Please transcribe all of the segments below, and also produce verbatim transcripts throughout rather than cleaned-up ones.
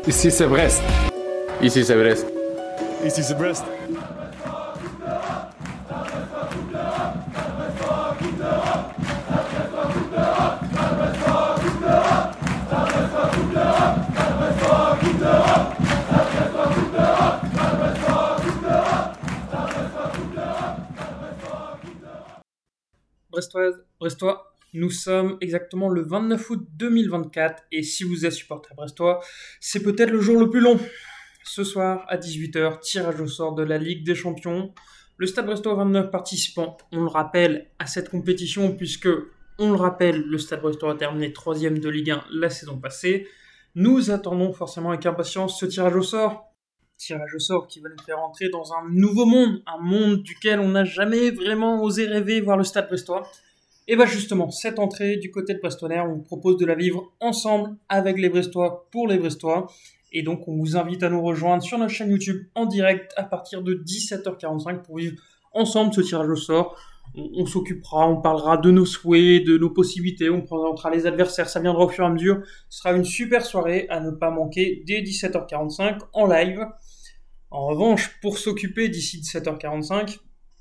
Ici c'est Brest. Ici c'est Brest. Ici c'est Brest. Brestoise, Brestois, nous sommes exactement le vingt-neuf août deux mille vingt-quatre et si vous êtes supporter brestois, c'est peut-être le jour le plus long. Ce soir, à dix-huit heures, tirage au sort de la Ligue des Champions. Le Stade Brestois a vingt-neuf participants, on le rappelle, à cette compétition puisque, on le rappelle, le Stade Brestois a terminé troisième de Ligue un la saison passée. Nous attendons forcément avec impatience ce tirage au sort. Tirage au sort qui va nous faire entrer dans un nouveau monde, un monde duquel on n'a jamais vraiment osé rêver voir le Stade Brestois. Et bien justement, cette entrée du côté de Brestonaire, on vous propose de la vivre ensemble avec les Brestois pour les Brestois. Et donc on vous invite à nous rejoindre sur notre chaîne YouTube en direct à partir de dix-sept heures quarante-cinq pour vivre ensemble ce tirage au sort. On, on s'occupera, on parlera de nos souhaits, de nos possibilités, on présentera les adversaires, ça viendra au fur et à mesure. Ce sera une super soirée à ne pas manquer dès dix-sept heures quarante-cinq en live. En revanche, pour s'occuper d'ici dix-sept heures quarante-cinq,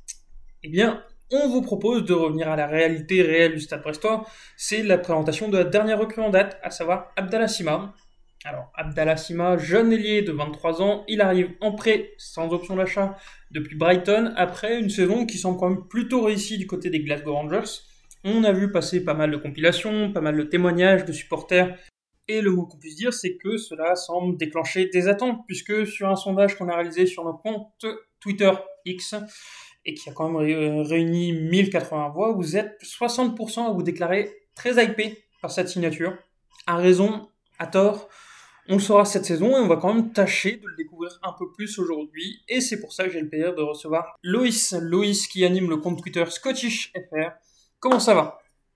eh bien, on vous propose de revenir à la réalité réelle du Stade Brestois. C'est la présentation de la dernière recrue en date, à savoir Abdallah Sima. Alors, Abdallah Sima, jeune ailier de vingt-trois ans, il arrive en prêt, sans option d'achat, depuis Brighton, après une saison qui semble quand même plutôt réussie du côté des Glasgow Rangers. On a vu passer pas mal de compilations, pas mal de témoignages de supporters. Et le mot qu'on puisse dire, c'est que cela semble déclencher des attentes, puisque sur un sondage qu'on a réalisé sur notre compte Twitter X, et qui a quand même ré- réuni mille quatre-vingts voix, vous êtes soixante pour cent à vous déclarer très hypé par cette signature. À raison, à tort, on le saura cette saison, et on va quand même tâcher de le découvrir un peu plus aujourd'hui, et c'est pour ça que j'ai le plaisir de recevoir Loïs, Loïs qui anime le compte Twitter Scottish F R. Comment ça va ?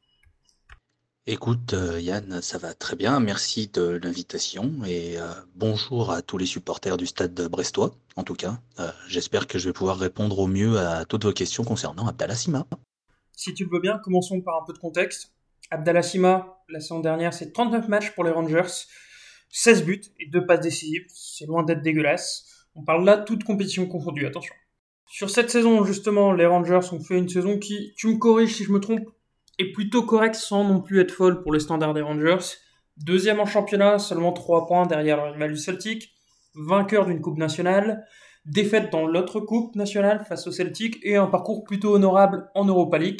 Écoute, euh, Yann, ça va très bien. Merci de l'invitation et euh, bonjour à tous les supporters du stade brestois. En tout cas, euh, j'espère que je vais pouvoir répondre au mieux à toutes vos questions concernant Abdallah Sima. Si tu le veux bien, commençons par un peu de contexte. Abdallah Sima, la saison dernière, c'est trente-neuf matchs pour les Rangers, seize buts et deux passes décisives. C'est loin d'être dégueulasse. On parle là toute compétition confondue, attention. Sur cette saison, justement, les Rangers ont fait une saison qui, tu me corriges si je me trompe, est plutôt correcte sans non plus être folle pour les standards des Rangers. Deuxième en championnat, seulement trois points derrière le rival du Celtic. Vainqueur d'une coupe nationale. Défaite dans l'autre coupe nationale face au Celtic et un parcours plutôt honorable en Europa League.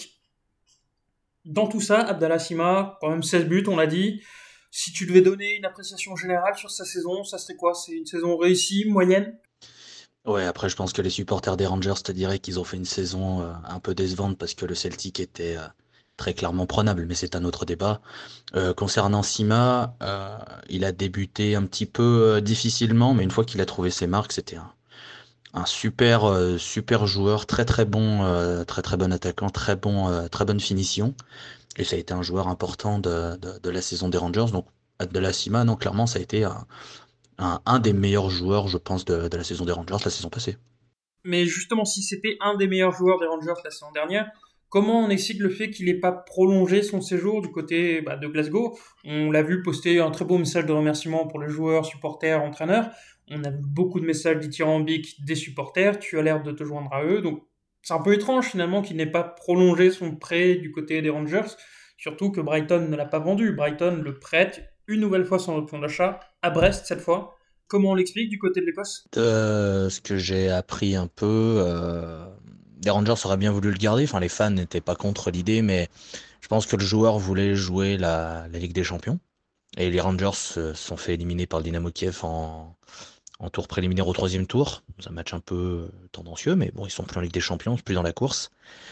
Dans tout ça, Abdallah Sima, quand même seize buts, on l'a dit. Si tu devais donner une appréciation générale sur sa saison, ça serait quoi ? C'est une saison réussie, moyenne ? Ouais, après, je pense que les supporters des Rangers te diraient qu'ils ont fait une saison euh, un peu décevante parce que le Celtic était euh, très clairement prenable, mais c'est un autre débat. Euh, concernant Sima, euh, il a débuté un petit peu euh, difficilement, mais une fois qu'il a trouvé ses marques, c'était un un super euh, super joueur, très très bon, euh, très très bon attaquant, très bon, euh, très bonne finition. Et ça a été un joueur important de, de, de la saison des Rangers. Donc de la Cima, non, clairement, ça a été un, un, un des meilleurs joueurs, je pense, de, de la saison des Rangers la saison passée. Mais justement, si c'était un des meilleurs joueurs des Rangers la saison dernière, comment on explique le fait qu'il n'ait pas prolongé son séjour du côté bah, de Glasgow ? On l'a vu poster un très beau message de remerciement pour les joueurs, supporters, entraîneurs. On a vu beaucoup de messages dithyrambiques des supporters. Tu as l'air de te joindre à eux. Donc, c'est un peu étrange finalement qu'il n'ait pas prolongé son prêt du côté des Rangers. Surtout que Brighton ne l'a pas vendu. Brighton le prête une nouvelle fois sans option d'achat à Brest cette fois. Comment on l'explique du côté de l'Écosse ? De ce que j'ai appris un peu, euh, les Rangers auraient bien voulu le garder. Enfin, les fans n'étaient pas contre l'idée, mais je pense que le joueur voulait jouer la, la Ligue des Champions. Et les Rangers se sont fait éliminer par le Dynamo Kiev en, en tour préliminaire au troisième tour. C'est un match un peu tendancieux, mais bon, ils sont plus en Ligue des Champions, plus dans la course.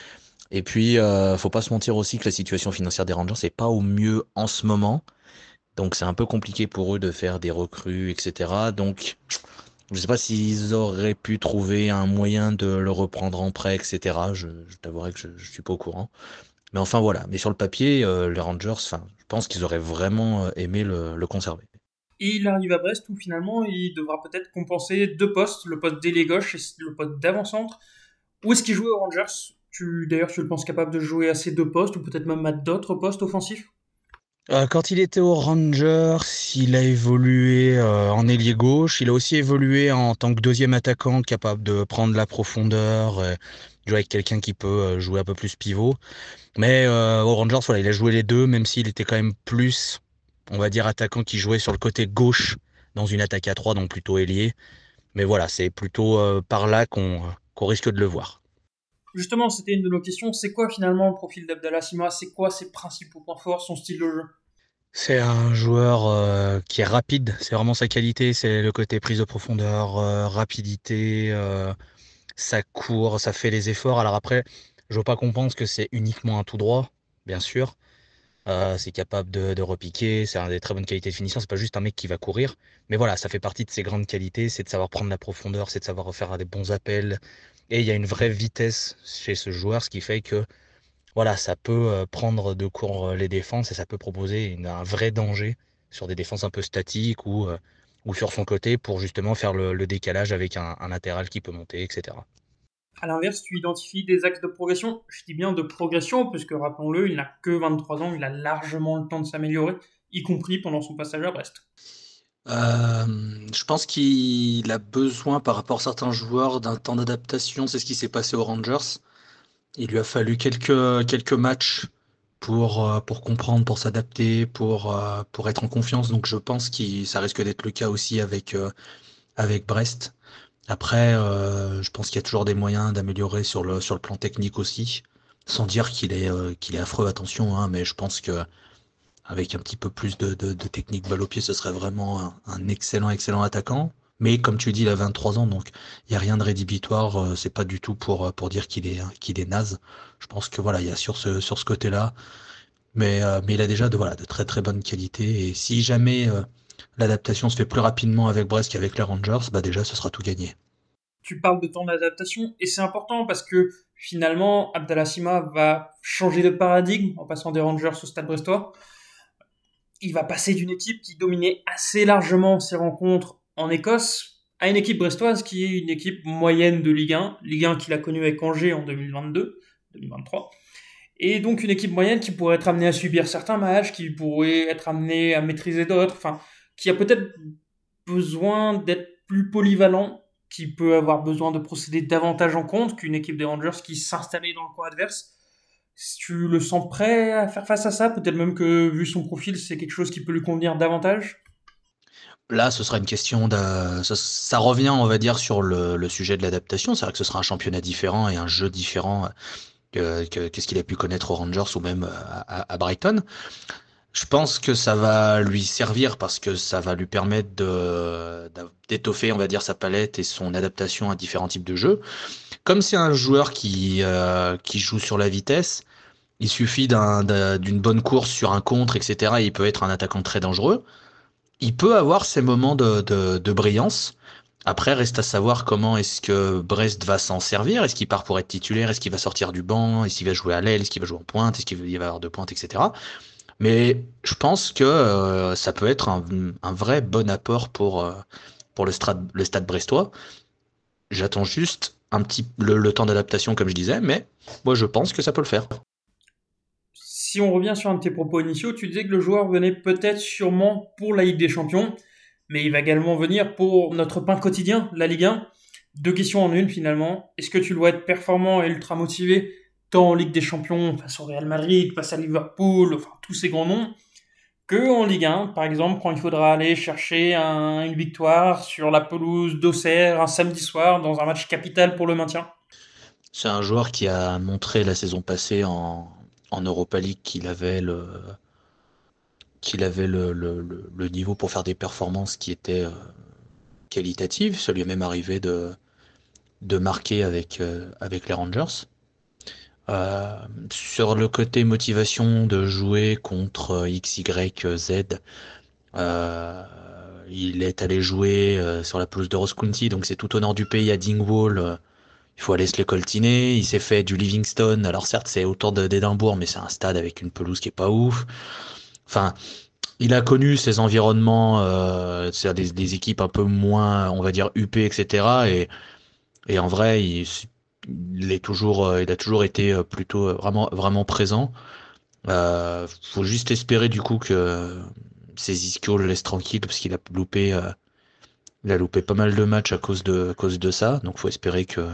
Et puis, euh, faut pas se mentir aussi que la situation financière des Rangers n'est pas au mieux en ce moment. Donc, c'est un peu compliqué pour eux de faire des recrues, et cetera. Donc, je sais pas s'ils auraient pu trouver un moyen de le reprendre en prêt, et cetera. Je, je t'avouerai que je, je suis pas au courant. Mais enfin, voilà. Mais sur le papier, euh, les Rangers, enfin, je pense qu'ils auraient vraiment euh, aimé le, le conserver. Et il arrive à Brest où finalement il devra peut-être compenser deux postes, le poste d'ailier gauche et le poste d'avant-centre. Où est-ce qu'il jouait aux Rangers ? tu, D'ailleurs, tu le penses capable de jouer à ces deux postes ou peut-être même à d'autres postes offensifs ? Euh, quand il était aux Rangers, il a évolué euh, en ailier gauche. Il a aussi évolué en tant que deuxième attaquant, capable de prendre la profondeur, euh, jouer avec quelqu'un qui peut euh, jouer un peu plus pivot. Mais euh, aux Rangers, voilà, il a joué les deux, même s'il était quand même plus, on va dire, attaquant qui jouait sur le côté gauche dans une attaque à trois, donc plutôt ailier. Mais voilà, c'est plutôt euh, par là qu'on qu'on risque de le voir. Justement, c'était une de nos questions. C'est quoi finalement le profil d'Abdallah Sima? C'est quoi ses principaux points forts, son style de jeu? C'est un joueur euh, qui est rapide, c'est vraiment sa qualité, c'est le côté prise de profondeur, euh, rapidité, euh, ça court, ça fait les efforts. Alors après, je veux pas qu'on pense que c'est uniquement un tout droit, bien sûr. Euh, c'est capable de, de repiquer, c'est un des très bonnes qualités de finition, c'est pas juste un mec qui va courir. Mais voilà, ça fait partie de ses grandes qualités, c'est de savoir prendre la profondeur, c'est de savoir faire des bons appels. Et il y a une vraie vitesse chez ce joueur, ce qui fait que voilà, ça peut euh, prendre de court euh, les défenses et ça peut proposer une- un vrai danger sur des défenses un peu statiques ou, euh, ou sur son côté pour justement faire le, le décalage avec un, un latéral qui peut monter, et cetera. À l'inverse, tu identifies des axes de progression. Je dis bien de progression, puisque rappelons-le, il n'a que vingt-trois ans, il a largement le temps de s'améliorer, y compris pendant son passage à Brest. Euh, je pense qu'il a besoin, par rapport à certains joueurs, d'un temps d'adaptation. C'est ce qui s'est passé aux Rangers. Il lui a fallu quelques, quelques matchs pour, euh, pour comprendre, pour s'adapter, pour, euh, pour être en confiance. Donc je pense que ça risque d'être le cas aussi avec, euh, avec Brest. Après, euh, je pense qu'il y a toujours des moyens d'améliorer sur le, sur le plan technique aussi. Sans dire qu'il est, euh, qu'il est affreux, attention, hein, mais je pense que avec un petit peu plus de, de, de technique balle au pied, ce serait vraiment un, un excellent, excellent attaquant. Mais comme tu dis, il a vingt-trois ans, donc il n'y a rien de rédhibitoire. euh, C'est pas du tout pour, euh, pour dire qu'il est, qu'il est naze. Je pense que voilà, il y a sur ce, sur ce côté-là. Mais, euh, mais il a déjà de, voilà, de très très bonnes qualités. Et si jamais euh, l'adaptation se fait plus rapidement avec Brest qu'avec les Rangers, bah déjà ce sera tout gagné. Tu parles de temps d'adaptation, et c'est important parce que finalement, Abdallah Sima va changer de paradigme en passant des Rangers au Stade Brestois. Il va passer d'une équipe qui dominait assez largement ses rencontres en Écosse à une équipe brestoise qui est une équipe moyenne de Ligue un, Ligue un qu'il a connue avec Angers en deux mille vingt-deux, deux mille vingt-trois, et donc une équipe moyenne qui pourrait être amenée à subir certains matchs, qui pourrait être amenée à maîtriser d'autres, enfin, qui a peut-être besoin d'être plus polyvalent, qui peut avoir besoin de procéder davantage en compte qu'une équipe des Rangers qui s'installait dans le camp adverse. Si tu le sens prêt à faire face à ça, peut-être même que vu son profil, c'est quelque chose qui peut lui convenir davantage. Là, ce sera une question de, ça, ça revient, on va dire, sur le, le sujet de l'adaptation. C'est vrai que ce sera un championnat différent et un jeu différent que, que- qu'est-ce qu'il a pu connaître aux Rangers ou même à, à- à Brighton. Je pense que ça va lui servir parce que ça va lui permettre de, d'a- d'étoffer, on va dire, sa palette et son adaptation à différents types de jeux. Comme c'est un joueur qui, euh, qui joue sur la vitesse, il suffit d'un, d'un- d'une bonne course sur un contre, et cetera. Et il peut être un attaquant très dangereux. Il peut avoir ses moments de, de, de brillance. Après, reste à savoir comment est-ce que Brest va s'en servir. Est-ce qu'il part pour être titulaire? Est-ce qu'il va sortir du banc? Est-ce qu'il va jouer à l'aile? Est-ce qu'il va jouer en pointe? Est-ce qu'il va y avoir deux pointes, et cetera. Mais je pense que euh, ça peut être un, un vrai bon apport pour, euh, pour le stade, le stade brestois. J'attends juste un petit, le, le temps d'adaptation, comme je disais, mais moi je pense que ça peut le faire. Si on revient sur un de tes propos initiaux, tu disais que le joueur venait peut-être sûrement pour la Ligue des Champions, mais il va également venir pour notre pain quotidien, la Ligue un. Deux questions en une finalement. Est-ce que tu dois être performant et ultra motivé, tant en Ligue des Champions, face au Real Madrid, face à Liverpool, enfin tous ces grands noms, que en Ligue un, par exemple, quand il faudra aller chercher un- une victoire sur la pelouse d'Auxerre un samedi soir dans un match capital pour le maintien? C'est un joueur qui a montré la saison passée en, en Europa League qu'il avait le, qu'il avait le, le, le- le niveau pour faire des performances qui étaient euh, qualitatives. Ça lui est même arrivé de, de marquer avec, euh, avec les Rangers. Euh, sur le côté motivation de jouer contre euh, X, Y, Z, euh, il est allé jouer euh, sur la pelouse de Ross County, donc c'est tout au nord du pays à Dingwall. euh, il faut aller se le coltiner. Il s'est fait du Livingston. Alors certes, c'est autour de- d'Édimbourg, mais c'est un stade avec une pelouse qui est pas ouf. Enfin, il a connu ces environnements, euh, c'est-à-dire des, des équipes un peu moins, on va dire, huppées, et cetera. Et, et en vrai, il, il est toujours, euh, il a toujours été euh, plutôt euh, vraiment, vraiment présent. Euh, faut juste espérer du coup que ces ischios le laissent tranquille parce qu'il a loupé, euh, il a loupé pas mal de matchs à cause de, à cause de ça. Donc faut espérer que,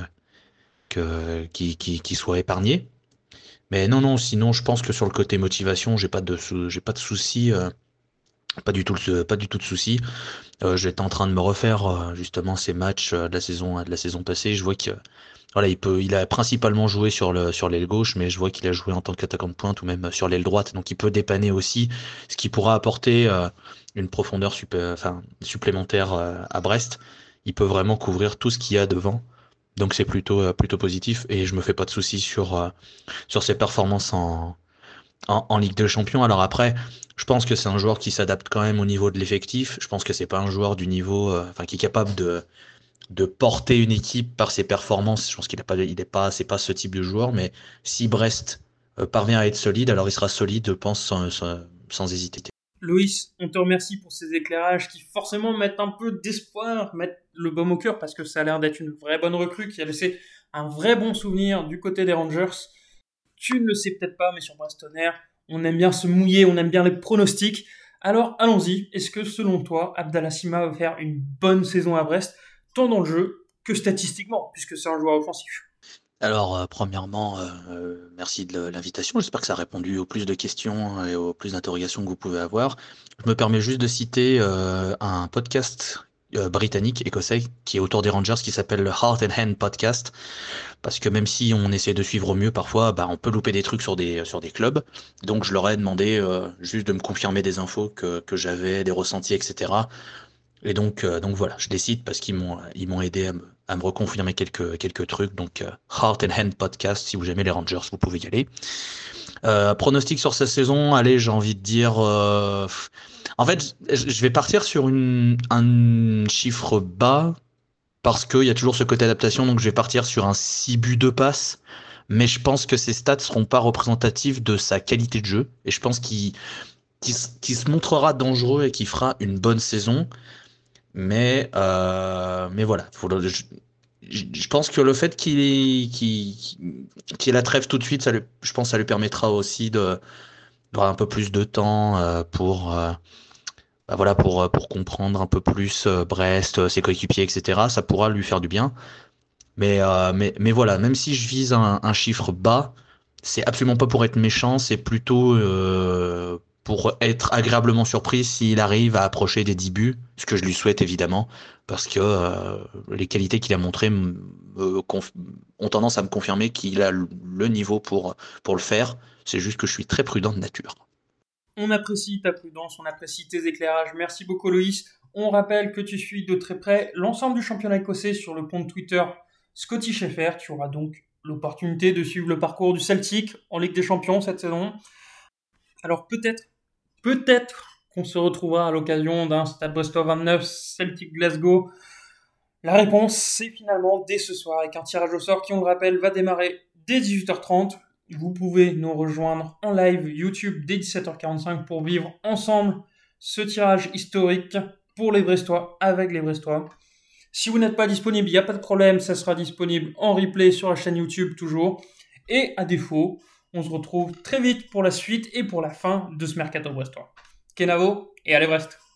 que, qu'il, qu'il, qu'il soit épargné. Mais non, non, sinon je pense que sur le côté motivation, j'ai pas de, sou- j'ai pas de soucis, euh, pas du tout, le- pas du tout de soucis. Euh, j'étais en train de me refaire euh, justement ces matchs euh, de la saison, de la saison passée. Je vois que voilà, il peut, il a principalement joué sur le sur l'aile gauche, mais je vois qu'il a joué en tant qu'attaquant de pointe ou même sur l'aile droite, donc il peut dépanner aussi, ce qui pourra apporter euh, une profondeur super, enfin, supplémentaire euh, à Brest. Il peut vraiment couvrir tout ce qu'il y a devant, donc c'est plutôt euh, plutôt positif et je me fais pas de soucis sur euh, sur ses performances en, en en Ligue des Champions. Alors après, je pense que c'est un joueur qui s'adapte quand même au niveau de l'effectif. Je pense que c'est pas un joueur du niveau, euh, enfin, qui est capable de de porter une équipe par ses performances. Je pense qu'il a pas, il est pas, c'est pas ce type de joueur, mais si Brest euh, parvient à être solide, alors il sera solide, je pense, sans, sans, sans hésiter. Loïs, on te remercie pour ces éclairages qui forcément mettent un peu d'espoir, mettent le baume au cœur parce que ça a l'air d'être une vraie bonne recrue qui a laissé un vrai bon souvenir du côté des Rangers. Tu ne le sais peut-être pas, mais sur Brest Tonnerre, on aime bien se mouiller, on aime bien les pronostics. Alors allons-y, est-ce que selon toi, Abdallah Sima va faire une bonne saison à Brest, tant dans le jeu que statistiquement, puisque c'est un joueur offensif? Alors, euh, premièrement, euh, euh, merci de l'invitation. J'espère que ça a répondu aux plus de questions et aux plus d'interrogations que vous pouvez avoir. Je me permets juste de citer euh, un podcast euh, britannique, écossais, qui est autour des Rangers, qui s'appelle le Heart and Hand Podcast. Parce que même si on essaie de suivre au mieux, parfois, bah, on peut louper des trucs sur des, sur des clubs. Donc, je leur ai demandé euh, juste de me confirmer des infos que, que j'avais, des ressentis, et cetera. Et donc, euh, donc voilà, je les cite parce qu'ils m'ont, ils m'ont aidé à me, à me reconfirmer quelques, quelques trucs. Donc, euh, Heart and Hand Podcast, si vous aimez les Rangers, vous pouvez y aller. Euh, pronostic sur cette saison, allez, j'ai envie de dire. euh, En fait, je je vais partir sur une, un chiffre bas parce qu'il y a toujours ce côté adaptation, donc je vais partir sur un six buts de passe. Mais je pense que ces stats seront pas représentatifs de sa qualité de jeu. Et je pense qu'il qu'il s- qu'il se montrera dangereux et qu'il fera une bonne saison. Mais, euh, mais voilà, faut le- je, je- je pense que le fait qu'il ait, qu'il, qu'il ait la trêve tout de suite, ça lui- je pense que ça lui permettra aussi de d'avoir un peu plus de temps euh, pour, euh, bah voilà, pour, euh, pour comprendre un peu plus euh, Brest, euh, ses coéquipiers, et cetera. Ça pourra lui faire du bien. Mais, euh, mais, mais voilà, même si je vise un, un chiffre bas, c'est absolument pas pour être méchant, c'est plutôt euh, pour être agréablement surpris s'il arrive à approcher des dix buts, ce que je lui souhaite évidemment, parce que euh, les qualités qu'il a montrées me conf- ont tendance à me confirmer qu'il a le le niveau pour, pour le faire. C'est juste que je suis très prudent de nature. On apprécie ta prudence, on apprécie tes éclairages. Merci beaucoup Loïs. On rappelle que tu suis de très près l'ensemble du championnat écossais sur le compte Twitter Scottish F R. Tu auras donc l'opportunité de suivre le parcours du Celtic en Ligue des Champions cette saison. Alors peut-être, peut-être qu'on se retrouvera à l'occasion d'un Stade Brestois vingt-neuf Celtic Glasgow. La réponse, c'est finalement dès ce soir avec un tirage au sort qui, on le rappelle, va démarrer dès dix-huit heures trente. Vous pouvez nous rejoindre en live YouTube dès dix-sept heures quarante-cinq pour vivre ensemble ce tirage historique pour les Brestois avec les Brestois. Si vous n'êtes pas disponible, il n'y a pas de problème, ça sera disponible en replay sur la chaîne YouTube toujours. Et à défaut, on se retrouve très vite pour la suite et pour la fin de ce mercato brestois. Kenavo et allez Brest!